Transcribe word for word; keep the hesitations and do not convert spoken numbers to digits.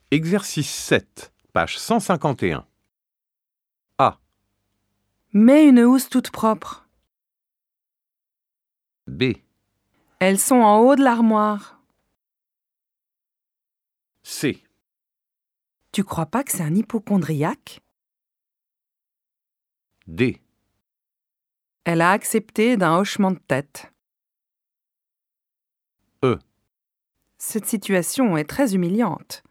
Exercice sept, page cent cinquante et un. A. Mets une housse toute propre. B. Elles sont en haut de l'armoire. C. Tu crois pas que c'est un hypocondriaque? D. Elle a accepté d'un hochement de tête. E. Cette situation est très humiliante.